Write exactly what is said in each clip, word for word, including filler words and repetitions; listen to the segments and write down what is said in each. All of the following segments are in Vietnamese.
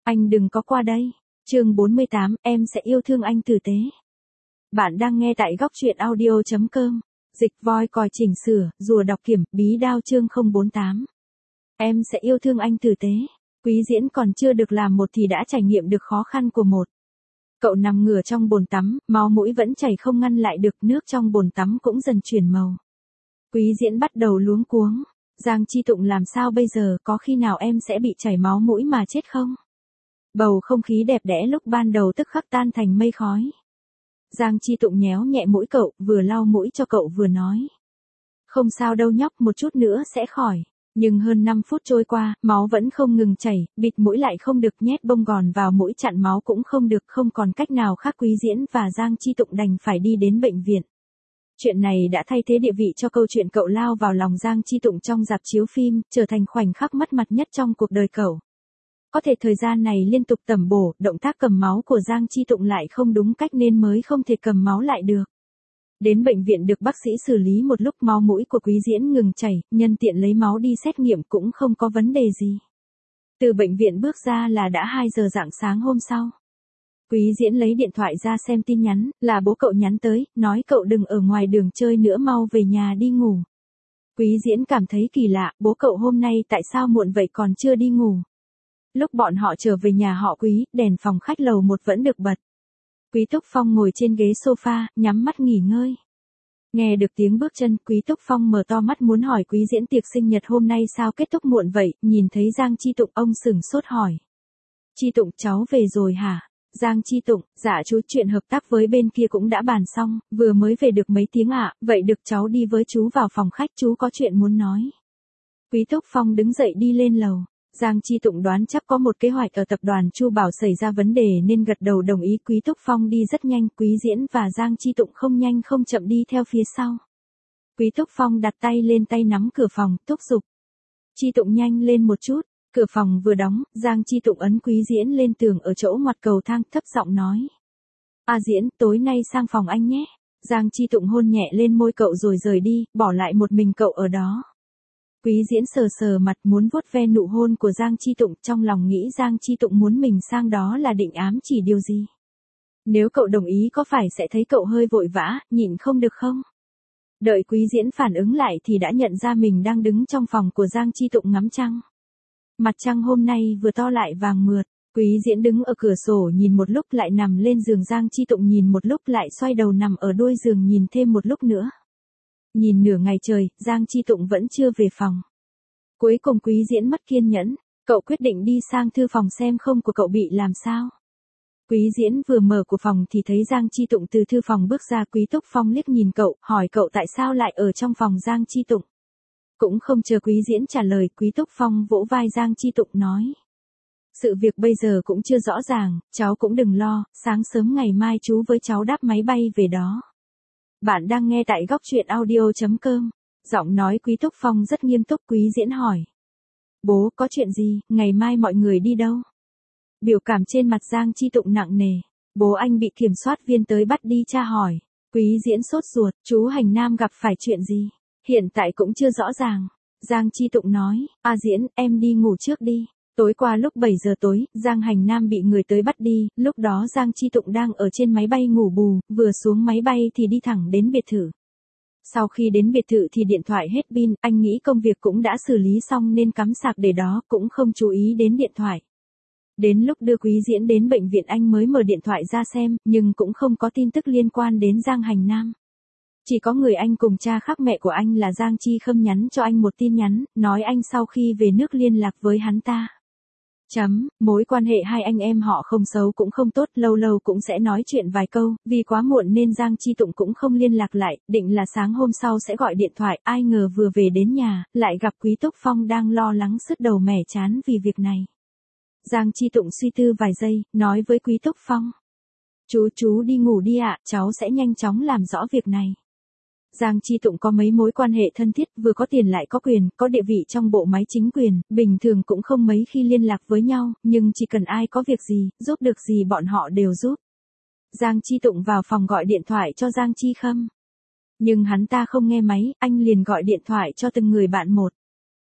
Anh đừng có qua đây. Chương bốn mươi tám, em sẽ yêu thương anh tử tế. Bạn đang nghe tại góc truyện audio chấm com. Dịch voi còi chỉnh sửa, rùa đọc kiểm, bí đao chương không bốn tám. Em sẽ yêu thương anh tử tế. Quý Diễn còn chưa được làm một thì đã trải nghiệm được khó khăn của một. Cậu nằm ngửa trong bồn tắm, máu mũi vẫn chảy không ngăn lại được, nước trong bồn tắm cũng dần chuyển màu. Quý Diễn bắt đầu luống cuống. Giang Chi Tụng làm sao bây giờ, có khi nào em sẽ bị chảy máu mũi mà chết không? Bầu không khí đẹp đẽ lúc ban đầu tức khắc tan thành mây khói. Giang Chi Tụng nhéo nhẹ mũi cậu, vừa lau mũi cho cậu vừa nói. Không sao đâu nhóc, một chút nữa sẽ khỏi. Nhưng hơn năm phút trôi qua, máu vẫn không ngừng chảy, bịt mũi lại không được, nhét bông gòn vào mũi chặn máu cũng không được, không còn cách nào khác, Quý Diễn và Giang Chi Tụng đành phải đi đến bệnh viện. Chuyện này đã thay thế địa vị cho câu chuyện cậu lao vào lòng Giang Chi Tụng trong rạp chiếu phim, trở thành khoảnh khắc mất mặt nhất trong cuộc đời cậu. Có thể thời gian này liên tục tẩm bổ, động tác cầm máu của Giang Chi Tụng lại không đúng cách nên mới không thể cầm máu lại được. Đến bệnh viện được bác sĩ xử lý một lúc, máu mũi của Quý Diễn ngừng chảy, nhân tiện lấy máu đi xét nghiệm cũng không có vấn đề gì. Từ bệnh viện bước ra là đã hai giờ rạng sáng hôm sau. Quý Diễn lấy điện thoại ra xem tin nhắn, là bố cậu nhắn tới, nói cậu đừng ở ngoài đường chơi nữa, mau về nhà đi ngủ. Quý Diễn cảm thấy kỳ lạ, bố cậu hôm nay tại sao muộn vậy còn chưa đi ngủ. Lúc bọn họ trở về nhà họ Quý, đèn phòng khách lầu một vẫn được bật. Quý Túc Phong ngồi trên ghế sofa, nhắm mắt nghỉ ngơi. Nghe được tiếng bước chân, Quý Túc Phong mở to mắt muốn hỏi Quý Diễn tiệc sinh nhật hôm nay sao kết thúc muộn vậy, nhìn thấy Giang Chi Tụng ông sửng sốt hỏi. Chi Tụng cháu về rồi hả? Giang Chi Tụng, dạ chú, chuyện hợp tác với bên kia cũng đã bàn xong, vừa mới về được mấy tiếng ạ, à, vậy được cháu đi với chú vào phòng khách, chú có chuyện muốn nói. Quý Túc Phong đứng dậy đi lên lầu. Giang Chi Tụng đoán chắc có một kế hoạch ở tập đoàn Chu Bảo xảy ra vấn đề nên gật đầu đồng ý. Quý Túc Phong đi rất nhanh, Quý Diễn và Giang Chi Tụng không nhanh không chậm đi theo phía sau. Quý Túc Phong đặt tay lên tay nắm cửa phòng, thúc giục. Chi Tụng nhanh lên một chút. Cửa phòng vừa đóng, Giang Chi Tụng ấn Quý Diễn lên tường ở chỗ ngoặt cầu thang, thấp giọng nói. A Diễn, tối nay sang phòng anh nhé. Giang Chi Tụng hôn nhẹ lên môi cậu rồi rời đi, bỏ lại một mình cậu ở đó. Quý Diễn sờ sờ mặt muốn vuốt ve nụ hôn của Giang Chi Tụng, trong lòng nghĩ Giang Chi Tụng muốn mình sang đó là định ám chỉ điều gì. Nếu cậu đồng ý có phải sẽ thấy cậu hơi vội vã, nhịn không được không? Đợi Quý Diễn phản ứng lại thì đã nhận ra mình đang đứng trong phòng của Giang Chi Tụng ngắm trăng. Mặt trăng hôm nay vừa to lại vàng mượt. Quý Diễn đứng ở cửa sổ nhìn một lúc lại nằm lên giường, Giang Chi Tụng nhìn một lúc lại xoay đầu nằm ở đuôi giường nhìn thêm một lúc nữa. Nhìn nửa ngày trời, Giang Chi Tụng vẫn chưa về phòng. Cuối cùng Quý Diễn mất kiên nhẫn, cậu quyết định đi sang thư phòng xem không của cậu bị làm sao. Quý Diễn vừa mở cửa phòng thì thấy Giang Chi Tụng từ thư phòng bước ra. Quý Túc Phong liếc nhìn cậu, hỏi cậu tại sao lại ở trong phòng Giang Chi Tụng. Cũng không chờ Quý Diễn trả lời, Quý Túc Phong vỗ vai Giang Chi Tụng nói. Sự việc bây giờ cũng chưa rõ ràng, cháu cũng đừng lo, sáng sớm ngày mai chú với cháu đáp máy bay về đó. Bạn đang nghe tại góc truyện audio chấm com. Giọng nói Quý Túc Phong rất nghiêm túc. Quý Diễn hỏi. Bố, có chuyện gì, ngày mai mọi người đi đâu? Biểu cảm trên mặt Giang Chi Tụng nặng nề. Bố anh bị kiểm soát viên tới bắt đi tra hỏi. Quý Diễn sốt ruột, chú Hành Nam gặp phải chuyện gì? Hiện tại cũng chưa rõ ràng. Giang Chi Tụng nói, A Diễn, em đi ngủ trước đi. Tối qua lúc bảy giờ tối, Giang Hành Nam bị người tới bắt đi, lúc đó Giang Chi Tụng đang ở trên máy bay ngủ bù, vừa xuống máy bay thì đi thẳng đến biệt thự. Sau khi đến biệt thự thì điện thoại hết pin, anh nghĩ công việc cũng đã xử lý xong nên cắm sạc để đó, cũng không chú ý đến điện thoại. Đến lúc đưa Quý Diễn đến bệnh viện anh mới mở điện thoại ra xem, nhưng cũng không có tin tức liên quan đến Giang Hành Nam. Chỉ có người anh cùng cha khác mẹ của anh là Giang Chi Khâm nhắn cho anh một tin nhắn, nói anh sau khi về nước liên lạc với hắn ta. Chấm, mối quan hệ hai anh em họ không xấu cũng không tốt, lâu lâu cũng sẽ nói chuyện vài câu, vì quá muộn nên Giang Chi Tụng cũng không liên lạc lại, định là sáng hôm sau sẽ gọi điện thoại, ai ngờ vừa về đến nhà, lại gặp Quý Túc Phong đang lo lắng sứt đầu mẻ chán vì việc này. Giang Chi Tụng suy tư vài giây, nói với Quý Túc Phong. Chú chú đi ngủ đi ạ, cháu sẽ nhanh chóng làm rõ việc này. Giang Chi Tụng có mấy mối quan hệ thân thiết, vừa có tiền lại có quyền, có địa vị trong bộ máy chính quyền, bình thường cũng không mấy khi liên lạc với nhau, nhưng chỉ cần ai có việc gì, giúp được gì bọn họ đều giúp. Giang Chi Tụng vào phòng gọi điện thoại cho Giang Chi Khâm. Nhưng hắn ta không nghe máy, anh liền gọi điện thoại cho từng người bạn một.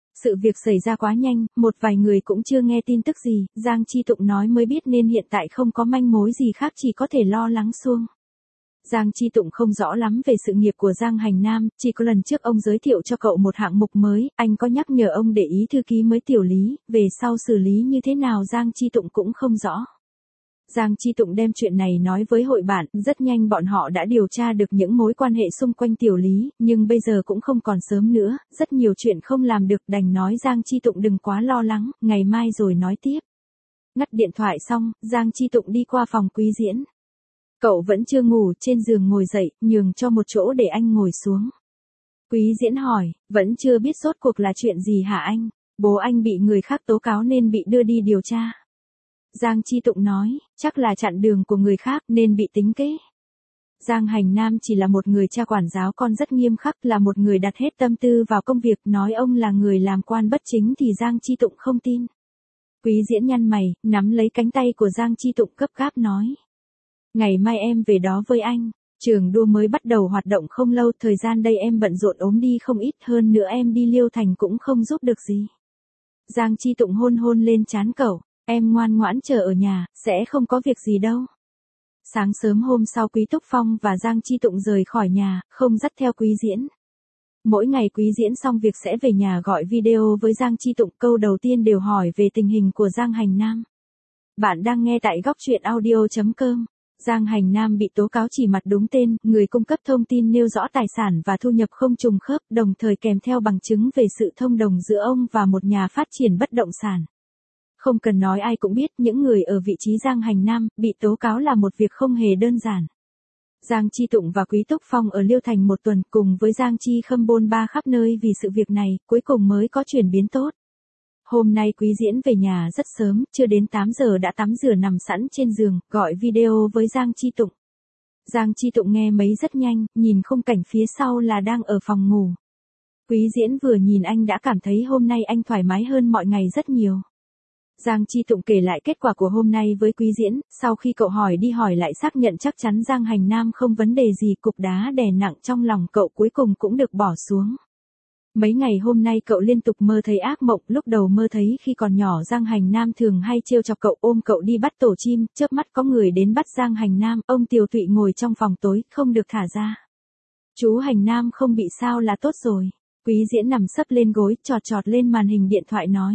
Sự việc xảy ra quá nhanh, một vài người cũng chưa nghe tin tức gì, Giang Chi Tụng nói mới biết nên hiện tại không có manh mối gì khác chỉ có thể lo lắng xuông. Giang Chi Tụng không rõ lắm về sự nghiệp của Giang Hành Nam, chỉ có lần trước ông giới thiệu cho cậu một hạng mục mới, anh có nhắc nhở ông để ý thư ký mới Tiểu Lý, về sau xử lý như thế nào Giang Chi Tụng cũng không rõ. Giang Chi Tụng đem chuyện này nói với hội bạn, rất nhanh bọn họ đã điều tra được những mối quan hệ xung quanh Tiểu Lý, nhưng bây giờ cũng không còn sớm nữa, rất nhiều chuyện không làm được, đành nói Giang Chi Tụng đừng quá lo lắng, ngày mai rồi nói tiếp. Ngắt điện thoại xong, Giang Chi Tụng đi qua phòng Quý Diễn. Cậu vẫn chưa ngủ, trên giường ngồi dậy, nhường cho một chỗ để anh ngồi xuống. Quý Diễn hỏi, vẫn chưa biết rốt cuộc là chuyện gì hả anh? Bố anh bị người khác tố cáo nên bị đưa đi điều tra. Giang Chi Tụng nói, chắc là chặn đường của người khác nên bị tính kế. Giang Hành Nam chỉ là một người cha quản giáo con rất nghiêm khắc, là một người đặt hết tâm tư vào công việc, nói ông là người làm quan bất chính thì Giang Chi Tụng không tin. Quý Diễn nhăn mày, nắm lấy cánh tay của Giang Chi Tụng gấp gáp nói. Ngày mai em về đó với anh, trường đua mới bắt đầu hoạt động không lâu, thời gian đây em bận rộn ốm đi không ít, hơn nữa em đi Liêu Thành cũng không giúp được gì. Giang Chi Tụng hôn hôn lên trán cậu, em ngoan ngoãn chờ ở nhà, sẽ không có việc gì đâu. Sáng sớm hôm sau Quý Túc Phong và Giang Chi Tụng rời khỏi nhà, không dắt theo Quý Diễn. Mỗi ngày Quý Diễn xong việc sẽ về nhà gọi video với Giang Chi Tụng, câu đầu tiên đều hỏi về tình hình của Giang Hành Nam. Bạn đang nghe tại góc truyện audio chấm com. Giang Hành Nam bị tố cáo chỉ mặt đúng tên, người cung cấp thông tin nêu rõ tài sản và thu nhập không trùng khớp, đồng thời kèm theo bằng chứng về sự thông đồng giữa ông và một nhà phát triển bất động sản. Không cần nói ai cũng biết, những người ở vị trí Giang Hành Nam bị tố cáo là một việc không hề đơn giản. Giang Chi Tụng và Quý Túc Phong ở Liêu Thành một tuần cùng với Giang Chi Khâm bôn ba khắp nơi vì sự việc này, cuối cùng mới có chuyển biến tốt. Hôm nay Quý Diễn về nhà rất sớm, chưa đến tám giờ đã tắm rửa nằm sẵn trên giường, gọi video với Giang Chi Tụng. Giang Chi Tụng nghe mấy rất nhanh, nhìn khung cảnh phía sau là đang ở phòng ngủ. Quý Diễn vừa nhìn anh đã cảm thấy hôm nay anh thoải mái hơn mọi ngày rất nhiều. Giang Chi Tụng kể lại kết quả của hôm nay với Quý Diễn, sau khi cậu hỏi đi hỏi lại xác nhận chắc chắn Giang Hành Nam không vấn đề gì, cục đá đè nặng trong lòng cậu cuối cùng cũng được bỏ xuống. Mấy ngày hôm nay cậu liên tục mơ thấy ác mộng, lúc đầu mơ thấy khi còn nhỏ Giang Hành Nam thường hay trêu chọc cậu, ôm cậu đi bắt tổ chim, chớp mắt có người đến bắt Giang Hành Nam, ông Tiều Tụy ngồi trong phòng tối, không được thả ra. Chú Hành Nam không bị sao là tốt rồi. Quý Diễn nằm sấp lên gối, chọt chọt lên màn hình điện thoại nói.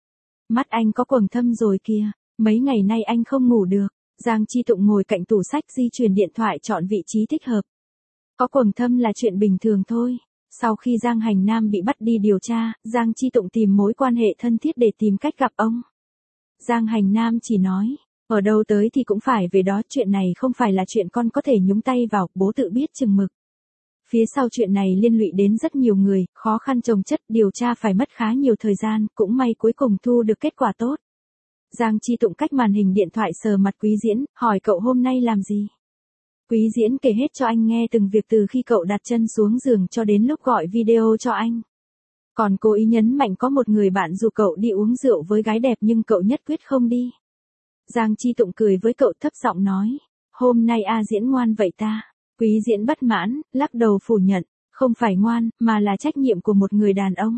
Mắt anh có quầng thâm rồi kìa, mấy ngày nay anh không ngủ được. Giang Chi Tụng ngồi cạnh tủ sách di chuyển điện thoại chọn vị trí thích hợp. Có quầng thâm là chuyện bình thường thôi. Sau khi Giang Hành Nam bị bắt đi điều tra, Giang Chi Tụng tìm mối quan hệ thân thiết để tìm cách gặp ông. Giang Hành Nam chỉ nói, ở đâu tới thì cũng phải về đó, chuyện này không phải là chuyện con có thể nhúng tay vào, bố tự biết chừng mực. Phía sau chuyện này liên lụy đến rất nhiều người, khó khăn chồng chất, điều tra phải mất khá nhiều thời gian, cũng may cuối cùng thu được kết quả tốt. Giang Chi Tụng cách màn hình điện thoại sờ mặt Quý Diễn, hỏi cậu hôm nay làm gì? Quý Diễn kể hết cho anh nghe từng việc từ khi cậu đặt chân xuống giường cho đến lúc gọi video cho anh. Còn cố ý nhấn mạnh có một người bạn rủ cậu đi uống rượu với gái đẹp nhưng cậu nhất quyết không đi. Giang Chi Tụng cười với cậu thấp giọng nói, hôm nay A Diễn ngoan vậy ta. Quý Diễn bất mãn, lắc đầu phủ nhận, không phải ngoan, mà là trách nhiệm của một người đàn ông.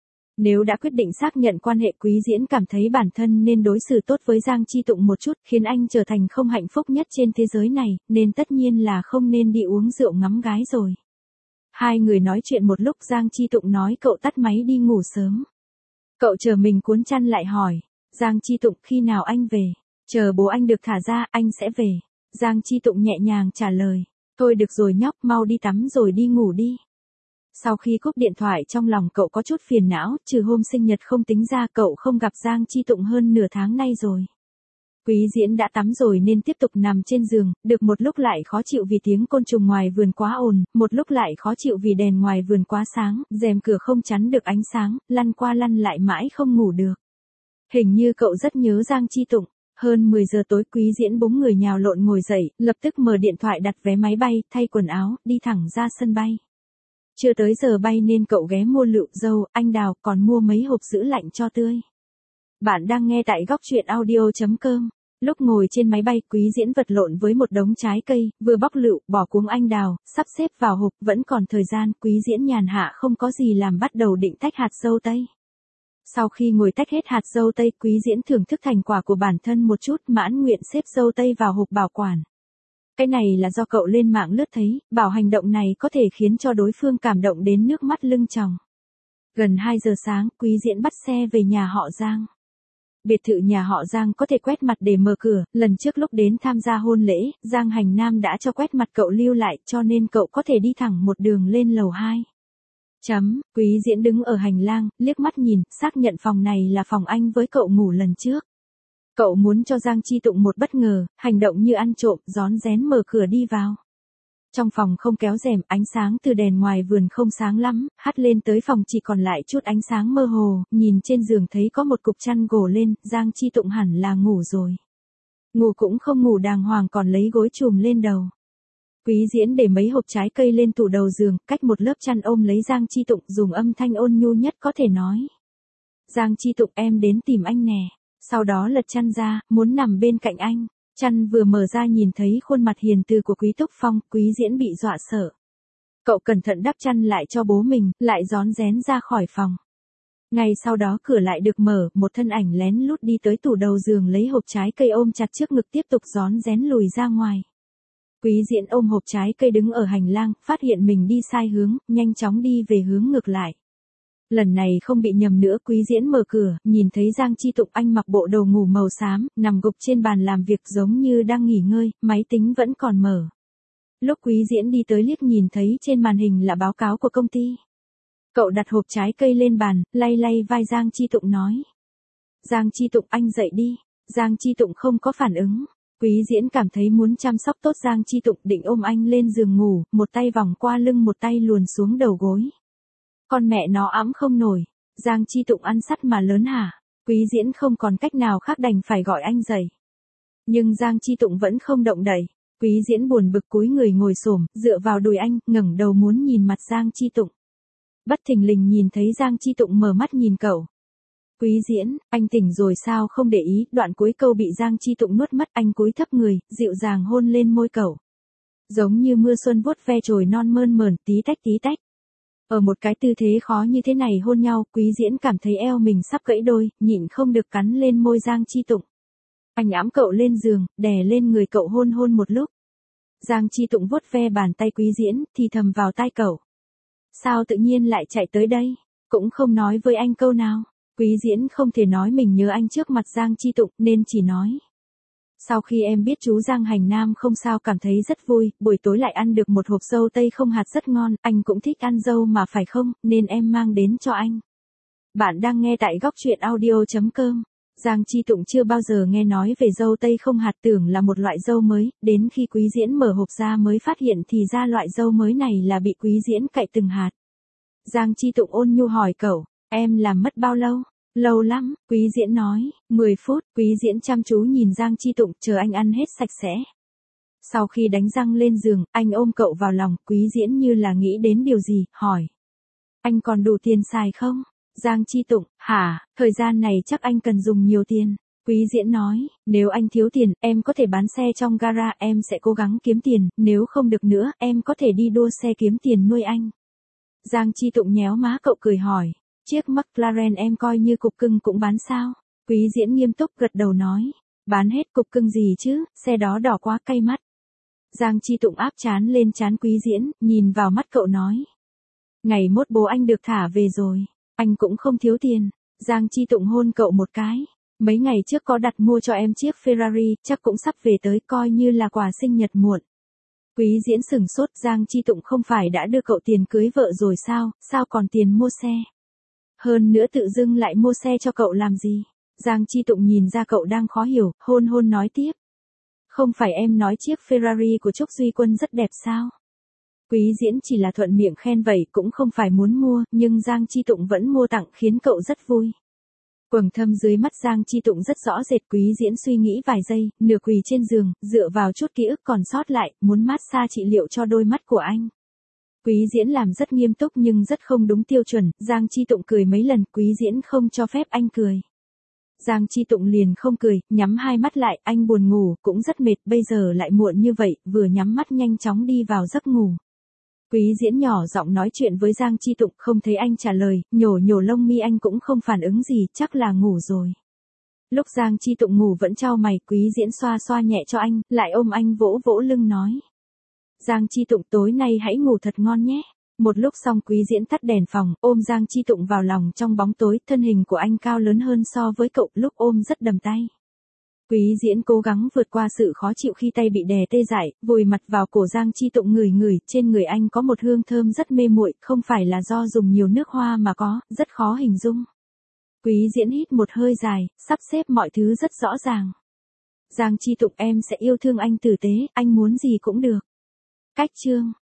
Nếu đã quyết định xác nhận quan hệ, Quý Diễn cảm thấy bản thân nên đối xử tốt với Giang Chi Tụng một chút, khiến anh trở thành không hạnh phúc nhất trên thế giới này, nên tất nhiên là không nên đi uống rượu ngắm gái rồi. Hai người nói chuyện một lúc, Giang Chi Tụng nói cậu tắt máy đi ngủ sớm. Cậu chờ mình cuốn chăn lại hỏi, Giang Chi Tụng khi nào anh về? Chờ bố anh được thả ra, anh sẽ về. Giang Chi Tụng nhẹ nhàng trả lời, thôi được rồi nhóc, mau đi tắm rồi đi ngủ đi. Sau khi cúp điện thoại trong lòng cậu có chút phiền não, trừ hôm sinh nhật không tính ra cậu không gặp Giang Chi Tụng hơn nửa tháng nay rồi. Quý Diễn đã tắm rồi nên tiếp tục nằm trên giường, được một lúc lại khó chịu vì tiếng côn trùng ngoài vườn quá ồn, một lúc lại khó chịu vì đèn ngoài vườn quá sáng, rèm cửa không chắn được ánh sáng, lăn qua lăn lại mãi không ngủ được. Hình như cậu rất nhớ Giang Chi Tụng. Hơn mười giờ tối Quý Diễn búng người nhào lộn ngồi dậy, lập tức mở điện thoại đặt vé máy bay, thay quần áo, đi thẳng ra sân bay. Chưa tới giờ bay nên cậu ghé mua lựu, dâu, anh đào, còn mua mấy hộp sữa lạnh cho tươi. Bạn đang nghe tại góc truyện audio chấm com. Lúc ngồi trên máy bay, Quý Diễn vật lộn với một đống trái cây, vừa bóc lựu, bỏ cuống anh đào, sắp xếp vào hộp, vẫn còn thời gian, Quý Diễn nhàn hạ không có gì làm bắt đầu định tách hạt dâu tây. Sau khi ngồi tách hết hạt dâu tây, Quý Diễn thưởng thức thành quả của bản thân một chút, mãn nguyện xếp dâu tây vào hộp bảo quản. Cái này là do cậu lên mạng lướt thấy, bảo hành động này có thể khiến cho đối phương cảm động đến nước mắt lưng tròng. Gần hai giờ sáng, Quý Diễn bắt xe về nhà họ Giang. Biệt thự nhà họ Giang có thể quét mặt để mở cửa, lần trước lúc đến tham gia hôn lễ, Giang Hành Nam đã cho quét mặt cậu lưu lại, cho nên cậu có thể đi thẳng một đường lên lầu hai. Chấm, Quý Diễn đứng ở hành lang, liếc mắt nhìn, xác nhận phòng này là phòng anh với cậu ngủ lần trước. Cậu muốn cho Giang Chi Tụng một bất ngờ, hành động như ăn trộm, rón rén mở cửa đi vào. Trong phòng không kéo rèm, ánh sáng từ đèn ngoài vườn không sáng lắm, hắt lên tới phòng chỉ còn lại chút ánh sáng mơ hồ, nhìn trên giường thấy có một cục chăn gồ lên, Giang Chi Tụng hẳn là ngủ rồi. Ngủ cũng không ngủ đàng hoàng còn lấy gối chùm lên đầu. Quý Diễn để mấy hộp trái cây lên tủ đầu giường, cách một lớp chăn ôm lấy Giang Chi Tụng, dùng âm thanh ôn nhu nhất có thể nói. Giang Chi Tụng, em đến tìm anh nè. Sau đó lật chăn ra, muốn nằm bên cạnh anh. Chăn vừa mở ra nhìn thấy khuôn mặt hiền từ của Quý Túc Phong, Quý Diễn bị dọa sợ. Cậu cẩn thận đắp chăn lại cho bố mình, lại rón rén ra khỏi phòng. Ngay sau đó cửa lại được mở, một thân ảnh lén lút đi tới tủ đầu giường lấy hộp trái cây ôm chặt trước ngực tiếp tục rón rén lùi ra ngoài. Quý Diễn ôm hộp trái cây đứng ở hành lang, phát hiện mình đi sai hướng, nhanh chóng đi về hướng ngược lại. Lần này không bị nhầm nữa, Quý Diễn mở cửa, nhìn thấy Giang Chi Tụng, anh mặc bộ đồ ngủ màu xám, nằm gục trên bàn làm việc giống như đang nghỉ ngơi, máy tính vẫn còn mở. Lúc Quý Diễn đi tới liếc nhìn thấy trên màn hình là báo cáo của công ty. Cậu đặt hộp trái cây lên bàn, lay lay vai Giang Chi Tụng nói. Giang Chi Tụng, anh dậy đi. Giang Chi Tụng không có phản ứng. Quý Diễn cảm thấy muốn chăm sóc tốt Giang Chi Tụng, định ôm anh lên giường ngủ, một tay vòng qua lưng một tay luồn xuống đầu gối. Con mẹ nó ẵm không nổi. Giang Chi Tụng ăn sắt mà lớn hả? Quý Diễn không còn cách nào khác đành phải gọi anh dậy. Nhưng Giang Chi Tụng vẫn không động đậy. Quý Diễn buồn bực cúi người ngồi xổm, dựa vào đùi anh, ngẩng đầu muốn nhìn mặt Giang Chi Tụng. Bất thình lình nhìn thấy Giang Chi Tụng mở mắt nhìn cậu. Quý Diễn, anh tỉnh rồi sao không để ý, đoạn cuối câu bị Giang Chi Tụng nuốt mất, anh cúi thấp người, dịu dàng hôn lên môi cậu. Giống như mưa xuân vuốt ve chồi non mơn mởn, tí tách tí tách. Ở một cái tư thế khó như thế này hôn nhau, Quý Diễn cảm thấy eo mình sắp gãy đôi, nhịn không được cắn lên môi Giang Chi Tụng. Anh ẵm cậu lên giường, đè lên người cậu hôn hôn một lúc. Giang Chi Tụng vuốt ve bàn tay Quý Diễn, thì thầm vào tai cậu. Sao tự nhiên lại chạy tới đây? Cũng không nói với anh câu nào. Quý Diễn không thể nói mình nhớ anh trước mặt Giang Chi Tụng, nên chỉ nói. Sau khi em biết chú Giang Hành Nam không sao cảm thấy rất vui, buổi tối lại ăn được một hộp dâu tây không hạt rất ngon, anh cũng thích ăn dâu mà phải không, nên em mang đến cho anh. Bạn đang nghe tại góc truyện audio chấm com. Giang Chi Tụng chưa bao giờ nghe nói về dâu tây không hạt, tưởng là một loại dâu mới, đến khi Quý Diễn mở hộp ra mới phát hiện thì ra loại dâu mới này là bị Quý Diễn cạy từng hạt. Giang Chi Tụng ôn nhu hỏi cậu, em làm mất bao lâu? Lâu lắm, Quý Diễn nói, mười phút, Quý Diễn chăm chú nhìn Giang Chi Tụng, chờ anh ăn hết sạch sẽ. Sau khi đánh răng lên giường, anh ôm cậu vào lòng, Quý Diễn như là nghĩ đến điều gì, hỏi. Anh còn đủ tiền xài không? Giang Chi Tụng, hả, thời gian này chắc anh cần dùng nhiều tiền. Quý Diễn nói, nếu anh thiếu tiền, em có thể bán xe trong gara, em sẽ cố gắng kiếm tiền, nếu không được nữa, em có thể đi đua xe kiếm tiền nuôi anh. Giang Chi Tụng nhéo má cậu cười hỏi, chiếc McLaren em coi như cục cưng cũng bán sao? Quý Diễn nghiêm túc gật đầu nói, bán hết, cục cưng gì chứ, xe đó đỏ quá cay mắt. Giang Chi Tụng áp trán lên trán Quý Diễn, nhìn vào mắt cậu nói. Ngày mốt bố anh được thả về rồi, anh cũng không thiếu tiền. Giang Chi Tụng hôn cậu một cái. Mấy ngày trước có đặt mua cho em chiếc Ferrari, chắc cũng sắp về tới, coi như là quà sinh nhật muộn. Quý Diễn sửng sốt, Giang Chi Tụng không phải đã đưa cậu tiền cưới vợ rồi sao, sao còn tiền mua xe? Hơn nữa tự dưng lại mua xe cho cậu làm gì? Giang Chi Tụng nhìn ra cậu đang khó hiểu, hôn hôn nói tiếp. Không phải em nói chiếc Ferrari của Trúc Duy Quân rất đẹp sao? Quý Diễn chỉ là thuận miệng khen vậy, cũng không phải muốn mua, nhưng Giang Chi Tụng vẫn mua tặng khiến cậu rất vui. Quầng thâm dưới mắt Giang Chi Tụng rất rõ rệt, Quý Diễn suy nghĩ vài giây, nửa quỳ trên giường, dựa vào chút ký ức còn sót lại, muốn massage trị liệu cho đôi mắt của anh. Quý Diễn làm rất nghiêm túc nhưng rất không đúng tiêu chuẩn, Giang Chi Tụng cười mấy lần, Quý Diễn không cho phép anh cười. Giang Chi Tụng liền không cười, nhắm hai mắt lại, anh buồn ngủ, cũng rất mệt, bây giờ lại muộn như vậy, vừa nhắm mắt nhanh chóng đi vào giấc ngủ. Quý Diễn nhỏ giọng nói chuyện với Giang Chi Tụng, không thấy anh trả lời, nhổ nhổ lông mi anh cũng không phản ứng gì, chắc là ngủ rồi. Lúc Giang Chi Tụng ngủ vẫn chau mày, Quý Diễn xoa xoa nhẹ cho anh, lại ôm anh vỗ vỗ lưng nói. Giang Chi Tụng tối nay hãy ngủ thật ngon nhé. Một lúc xong Quý Diễn tắt đèn phòng, ôm Giang Chi Tụng vào lòng trong bóng tối, thân hình của anh cao lớn hơn so với cậu, lúc ôm rất đầm tay. Quý Diễn cố gắng vượt qua sự khó chịu khi tay bị đè tê dại, vùi mặt vào cổ Giang Chi Tụng ngửi ngửi, trên người anh có một hương thơm rất mê muội, không phải là do dùng nhiều nước hoa mà có, rất khó hình dung. Quý Diễn hít một hơi dài, sắp xếp mọi thứ rất rõ ràng. Giang Chi Tụng, em sẽ yêu thương anh tử tế, anh muốn gì cũng được. Cách chương